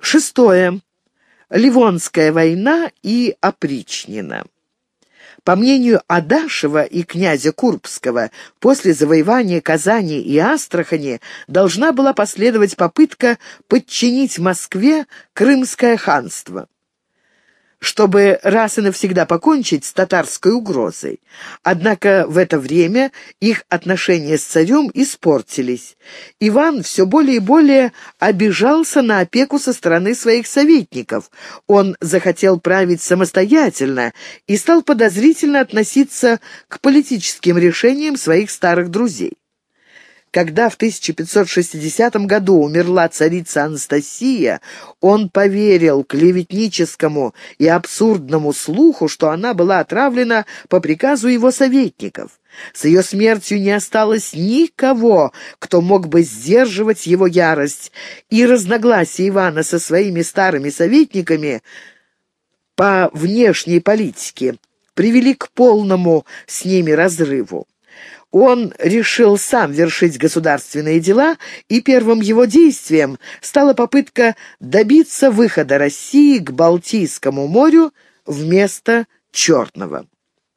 Шестое. Ливонская война и опричнина. По мнению Адашева и князя Курбского, после завоевания Казани и Астрахани должна была последовать попытка подчинить Москве Крымское ханство, чтобы раз и навсегда покончить с татарской угрозой. Однако в это время их отношения с царем испортились. Иван все более и более обижался на опеку со стороны своих советников. Он захотел править самостоятельно и стал подозрительно относиться к политическим решениям своих старых друзей. Когда в 1560 году умерла царица Анастасия, он поверил клеветническому и абсурдному слуху, что она была отравлена по приказу его советников. С ее смертью не осталось никого, кто мог бы сдерживать его ярость, и разногласия Ивана со своими старыми советниками по внешней политике привели к полному с ними разрыву. Он решил сам вершить государственные дела, и первым его действием стала попытка добиться выхода России к Балтийскому морю вместо Черного.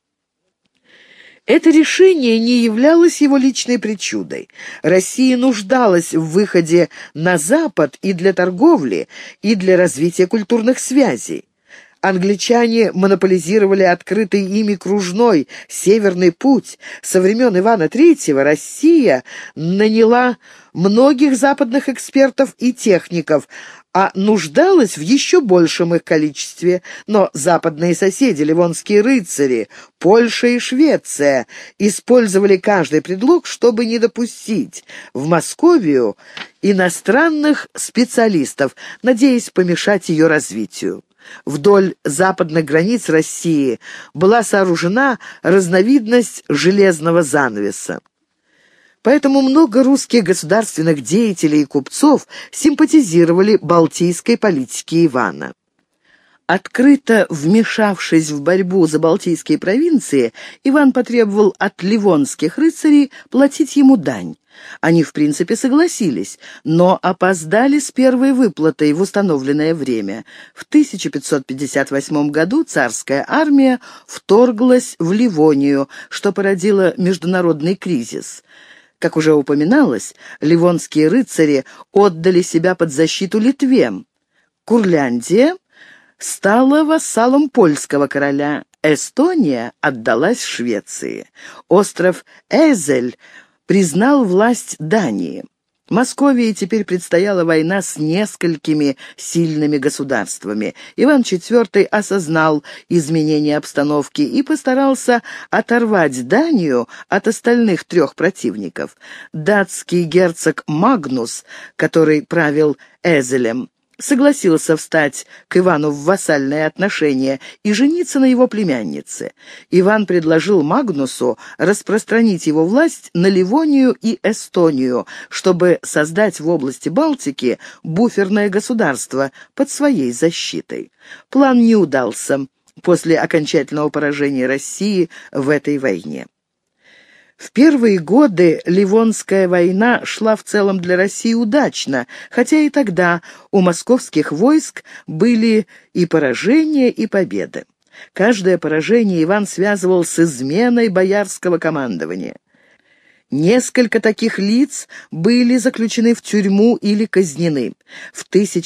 Это решение не являлось его личной причудой. Россия нуждалась в выходе на Запад и для торговли, и для развития культурных связей. Англичане монополизировали открытый ими кружной Северный путь. Со времен Ивана III Россия наняла многих западных экспертов и техников, а нуждалась в еще большем их количестве. Но западные соседи, ливонские рыцари, Польша и Швеция, использовали каждый предлог, чтобы не допустить в Московию иностранных специалистов, надеясь помешать ее развитию. Вдоль западных границ России была сооружена разновидность железного занавеса. Поэтому много русских государственных деятелей и купцов симпатизировали балтийской политике Ивана. Открыто вмешавшись в борьбу за балтийские провинции, Иван потребовал от ливонских рыцарей платить ему дань. Они, в принципе, согласились, но опоздали с первой выплатой в установленное время. В 1558 году царская армия вторглась в Ливонию, что породило международный кризис. Как уже упоминалось, ливонские рыцари отдали себя под защиту Литве. Курляндия стала вассалом польского короля. Эстония отдалась Швеции. Остров Эзель признал власть Дании. Московии теперь предстояла война с несколькими сильными государствами. Иван IV осознал изменение обстановки и постарался оторвать Данию от остальных трех противников. Датский герцог Магнус, который правил Эзелем, согласился встать к Ивану в вассальные отношения и жениться на его племяннице. Иван предложил Магнусу распространить его власть на Ливонию и Эстонию, чтобы создать в области Балтики буферное государство под своей защитой. План не удался после окончательного поражения России в этой войне. В первые годы Ливонская война шла в целом для России удачно, хотя и тогда у московских войск были и поражения, и победы. Каждое поражение Иван связывал с изменой боярского командования. Несколько таких лиц были заключены в тюрьму или казнены. В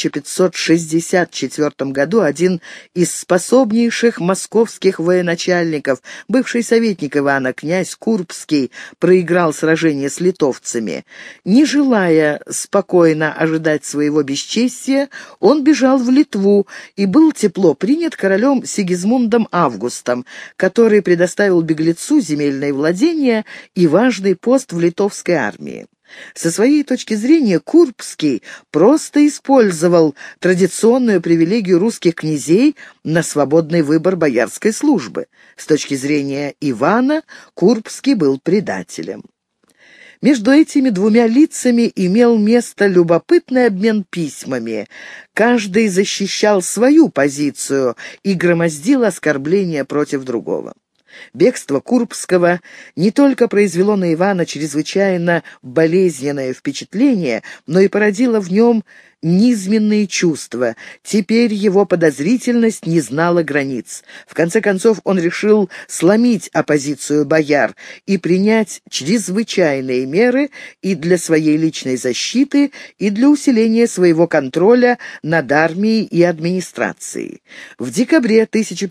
1564 году один из способнейших московских военачальников, бывший советник Ивана, князь Курбский, проиграл сражение с литовцами. Не желая спокойно ожидать своего бесчестия, он бежал в Литву и был тепло принят королем Сигизмундом Августом, который предоставил беглецу земельные владения и важный пост в литовской армии. Со своей точки зрения Курбский просто использовал традиционную привилегию русских князей на свободный выбор боярской службы. С точки зрения Ивана Курбский был предателем. Между этими двумя лицами имел место любопытный обмен письмами. Каждый защищал свою позицию и громоздил оскорбления против другого. Бегство Курбского не только произвело на Ивана чрезвычайно болезненное впечатление, но и породило в нем низменные чувства. Теперь его подозрительность не знала границ. В конце концов он решил сломить оппозицию бояр и принять чрезвычайные меры и для своей личной защиты, и для усиления своего контроля над армией и администрацией. В декабре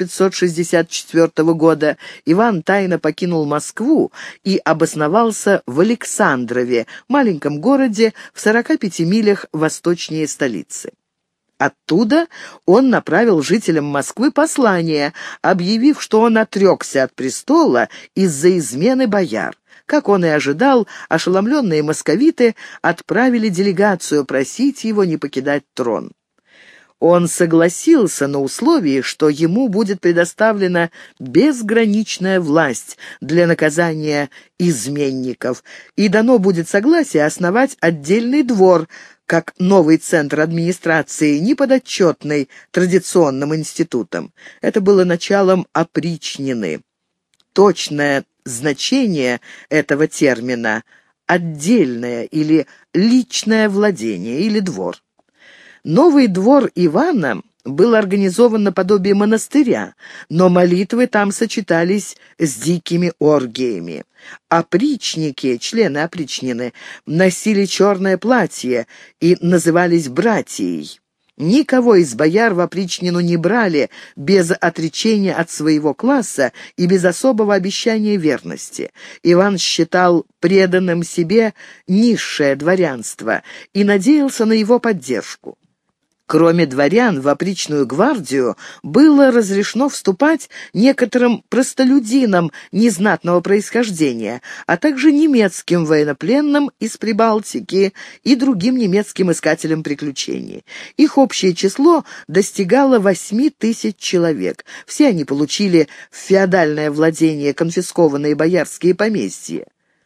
1564 года Иван тайно покинул Москву и обосновался в Александрове, маленьком городе в 45 милях восточнее столицы. Оттуда он направил жителям Москвы послание, объявив, что он отрекся от престола из-за измены бояр. Как он и ожидал, ошеломленные московиты отправили делегацию просить его не покидать трон. Он согласился на условии, что ему будет предоставлена безграничная власть для наказания изменников, и дано будет согласие основать отдельный двор, как новый центр администрации, неподотчетный традиционным институтам. Это было началом опричнины. Точное значение этого термина — отдельное или личное владение или двор. Новый двор Ивана был организован наподобие монастыря, но молитвы там сочетались с дикими оргиями. Опричники, члены опричнины, носили черное платье и назывались братией. Никого из бояр в опричнину не брали без отречения от своего класса и без особого обещания верности. Иван считал преданным себе низшее дворянство и надеялся на его поддержку. Кроме дворян, в опричную гвардию было разрешено вступать некоторым простолюдинам незнатного происхождения, а также немецким военнопленным из Прибалтики и другим немецким искателям приключений. Их общее число достигало 8 тысяч человек. Все они получили в феодальное владение конфискованные боярские поместья.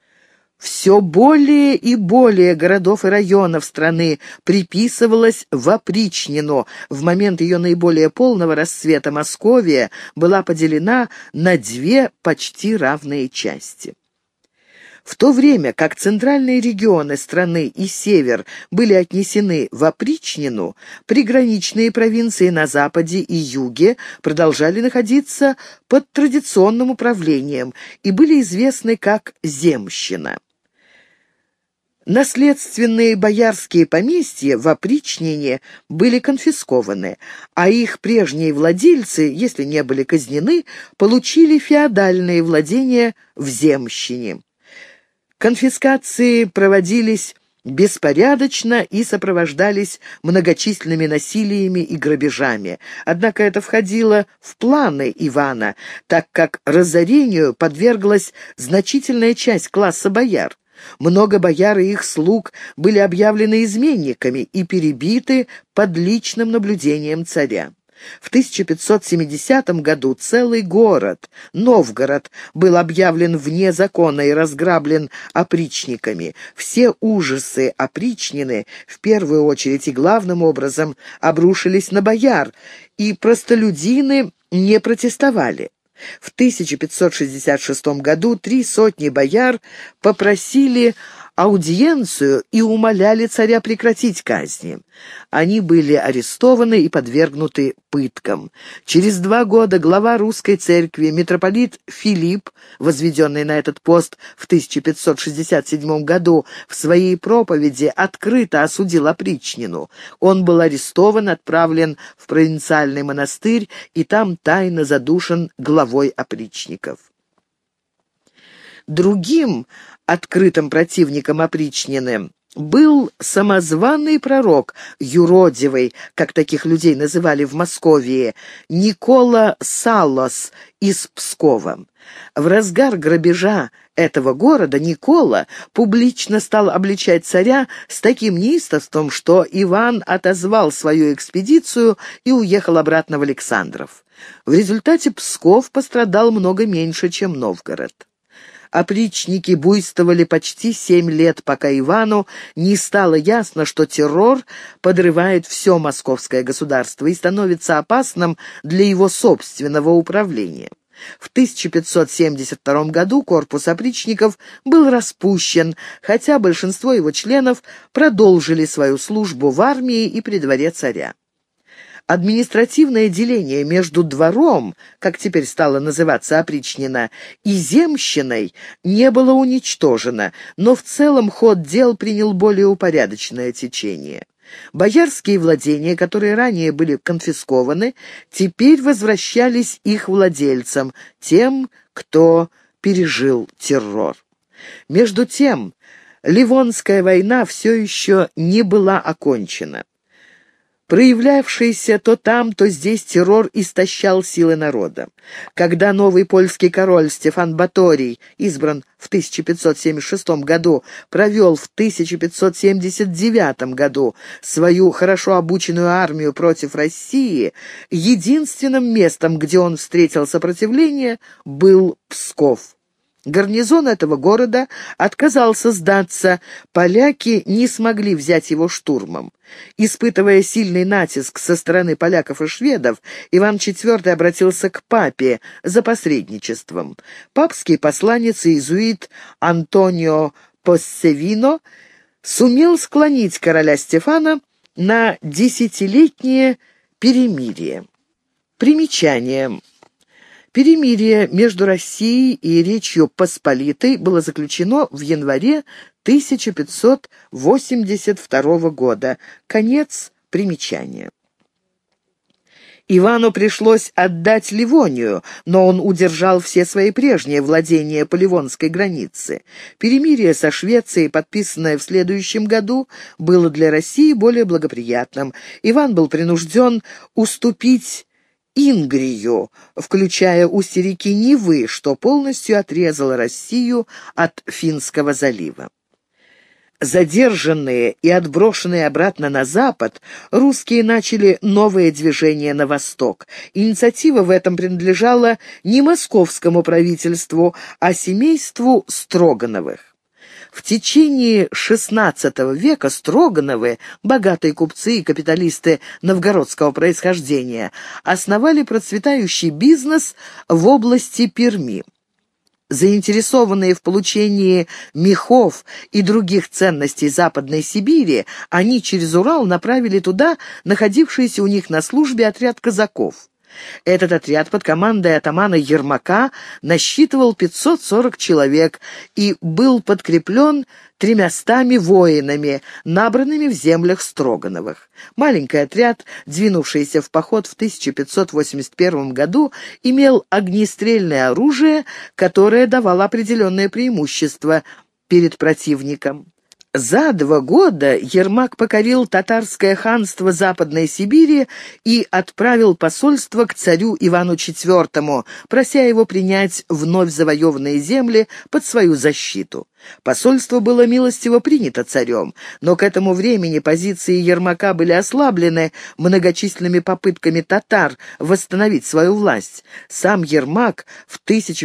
Все более и более городов и районов страны приписывалось в опричнину. В момент ее наиболее полного расцвета Московия была поделена на 2 почти равные части. В то время как центральные регионы страны и север были отнесены в опричнину, приграничные провинции на западе и юге продолжали находиться под традиционным управлением и были известны как земщина. Наследственные боярские поместья в опричнине были конфискованы, а их прежние владельцы, если не были казнены, получили феодальные владения в земщине. Конфискации проводились беспорядочно и сопровождались многочисленными насилиями и грабежами. Однако это входило в планы Ивана, так как разорению подверглась значительная часть класса бояр. Много бояр и их слуг были объявлены изменниками и перебиты под личным наблюдением царя. В 1570 году целый город, Новгород, был объявлен вне закона и разграблен опричниками. Все ужасы опричнины, в первую очередь и главным образом, обрушились на бояр, и простолюдины не протестовали. В 1566 году 300 бояр попросили аудиенцию и умоляли царя прекратить казни. Они были арестованы и подвергнуты пыткам. Через 2 года глава русской церкви, митрополит Филипп, возведенный на этот пост в 1567 году, в своей проповеди открыто осудил опричнину. Он был арестован, отправлен в провинциальный монастырь и там тайно задушен главой опричников. Другим открытым противником опричнины был самозваный пророк, юродивый, как таких людей называли в Московии, Никола Саллос из Пскова. В разгар грабежа этого города Никола публично стал обличать царя с таким неистовством, что Иван отозвал свою экспедицию и уехал обратно в Александров. В результате Псков пострадал много меньше, чем Новгород. Опричники буйствовали почти 7 лет, пока Ивану не стало ясно, что террор подрывает все московское государство и становится опасным для его собственного управления. В 1572 году корпус опричников был распущен, хотя большинство его членов продолжили свою службу в армии и при дворе царя. Административное деление между двором, как теперь стало называться опричнина, и земщиной не было уничтожено, но в целом ход дел принял более упорядоченное течение. Боярские владения, которые ранее были конфискованы, теперь возвращались их владельцам, тем, кто пережил террор. Между тем, Ливонская война все еще не была окончена. Проявлявшийся то там, то здесь террор истощал силы народа. Когда новый польский король Стефан Баторий, избран в 1576 году, провел в 1579 году свою хорошо обученную армию против России, единственным местом, где он встретил сопротивление, был Псков. Гарнизон этого города отказался сдаться, поляки не смогли взять его штурмом. Испытывая сильный натиск со стороны поляков и шведов, Иван IV обратился к папе за посредничеством. Папский посланец и иезуит Антонио Поссевино сумел склонить короля Стефана на 10-летнее перемирие. Примечание. Перемирие между Россией и Речью Посполитой было заключено в январе 1582 года. Конец примечания. Ивану пришлось отдать Ливонию, но он удержал все свои прежние владения по ливонской границе. Перемирие со Швецией, подписанное в следующем году, было для России более благоприятным. Иван был принужден уступить Ингрию, включая устье реки Невы, что полностью отрезало Россию от Финского залива. Задержанные и отброшенные обратно на запад, русские начали новое движение на восток. Инициатива в этом принадлежала не московскому правительству, а семейству Строгановых. В течение XVI века Строгановы, богатые купцы и капиталисты новгородского происхождения, основали процветающий бизнес в области Перми. Заинтересованные в получении мехов и других ценностей Западной Сибири, они через Урал направили туда находившийся у них на службе отряд казаков. Этот отряд под командой атамана Ермака насчитывал 540 человек и был подкреплен 300 воинами, набранными в землях Строгановых. Маленький отряд, двинувшийся в поход в 1581 году, имел огнестрельное оружие, которое давало определенное преимущество перед противником. За 2 года Ермак покорил татарское ханство Западной Сибири и отправил посольство к царю Ивану IV, прося его принять вновь завоеванные земли под свою защиту. Посольство было милостиво принято царем, но к этому времени позиции Ермака были ослаблены многочисленными попытками татар восстановить свою власть. Сам Ермак в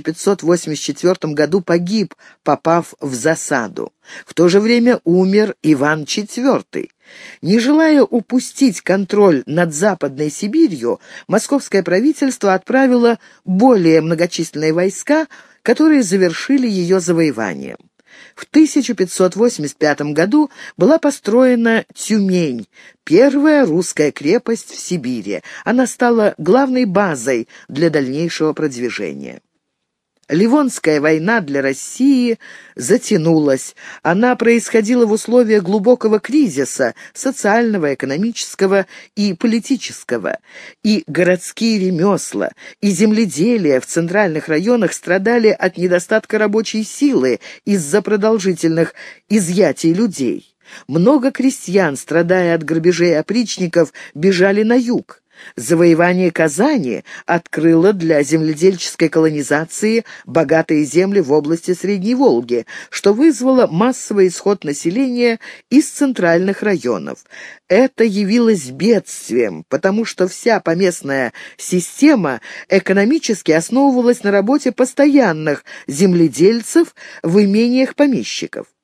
1584 году погиб, попав в засаду. В то же время умер Иван IV. Не желая упустить контроль над Западной Сибирью, московское правительство отправило более многочисленные войска, которые завершили ее завоевание. В 1585 году была построена Тюмень, первая русская крепость в Сибири. Она стала главной базой для дальнейшего продвижения. Ливонская война для России затянулась. Она происходила в условиях глубокого кризиса социального, экономического и политического. И городские ремесла, и земледелие в центральных районах страдали от недостатка рабочей силы из-за продолжительных изъятий людей. Много крестьян, страдая от грабежей опричников, бежали на юг. Завоевание Казани открыло для земледельческой колонизации богатые земли в области Средней Волги, что вызвало массовый исход населения из центральных районов. Это явилось бедствием, потому что вся поместная система экономически основывалась на работе постоянных земледельцев в имениях помещиков.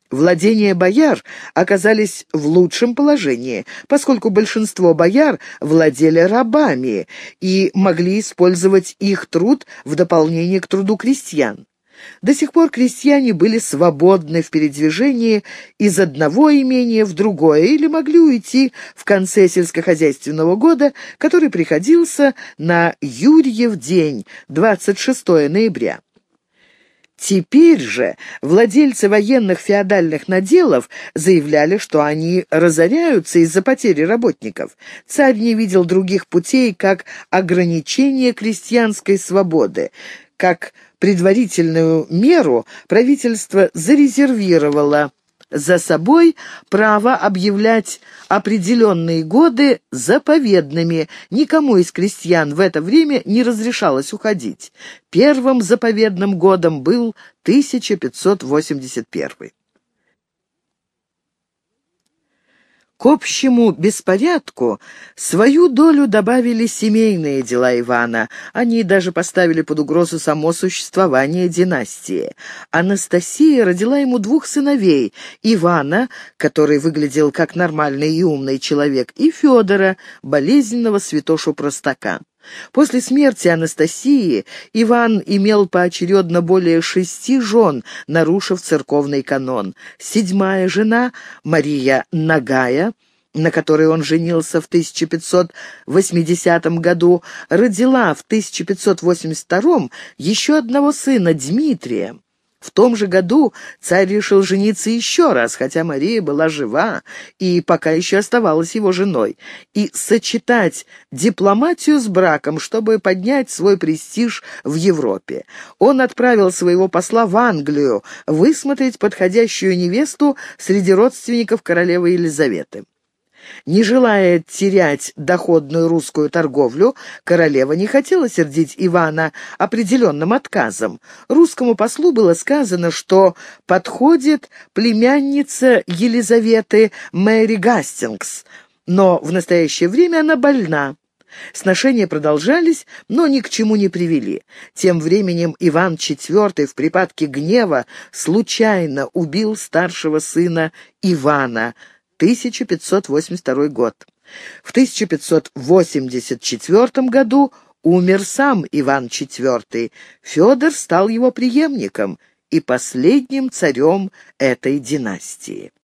Владения бояр оказались в лучшем положении, поскольку большинство бояр владели рабами и могли использовать их труд в дополнение к труду крестьян. До сих пор крестьяне были свободны в передвижении из одного имения в другое или могли уйти в конце сельскохозяйственного года, который приходился на Юрьев день, 26 ноября. Теперь же владельцы военных феодальных наделов заявляли, что они разоряются из-за потери работников. Царь не видел других путей, как ограничение крестьянской свободы. Как предварительную меру правительство зарезервировало за собой право объявлять определенные годы заповедными. Никому из крестьян в это время не разрешалось уходить. Первым заповедным годом был 1581. К общему беспорядку свою долю добавили семейные дела Ивана. Они даже поставили под угрозу само существование династии. Анастасия родила ему двух сыновей: Ивана, который выглядел как нормальный и умный человек, и Федора, болезненного святошу-простака. После смерти Анастасии Иван имел поочередно более 6 жен, нарушив церковный канон. 7-я жена, Мария Нагая, на которой он женился в 1580 году, родила в 1582 еще одного сына, Дмитрия. В том же году царь решил жениться еще раз, хотя Мария была жива и пока еще оставалась его женой, и сочетать дипломатию с браком, чтобы поднять свой престиж в Европе. Он отправил своего посла в Англию высмотреть подходящую невесту среди родственников королевы Елизаветы. Не желая терять доходную русскую торговлю, королева не хотела сердить Ивана определенным отказом. Русскому послу было сказано, что подходит племянница Елизаветы Мэри Гастингс, но в настоящее время она больна. Сношения продолжались, но ни к чему не привели. Тем временем Иван IV в припадке гнева случайно убил старшего сына Ивана, 1582 год. В 1584 году умер сам Иван IV. Федор стал его преемником и последним царем этой династии.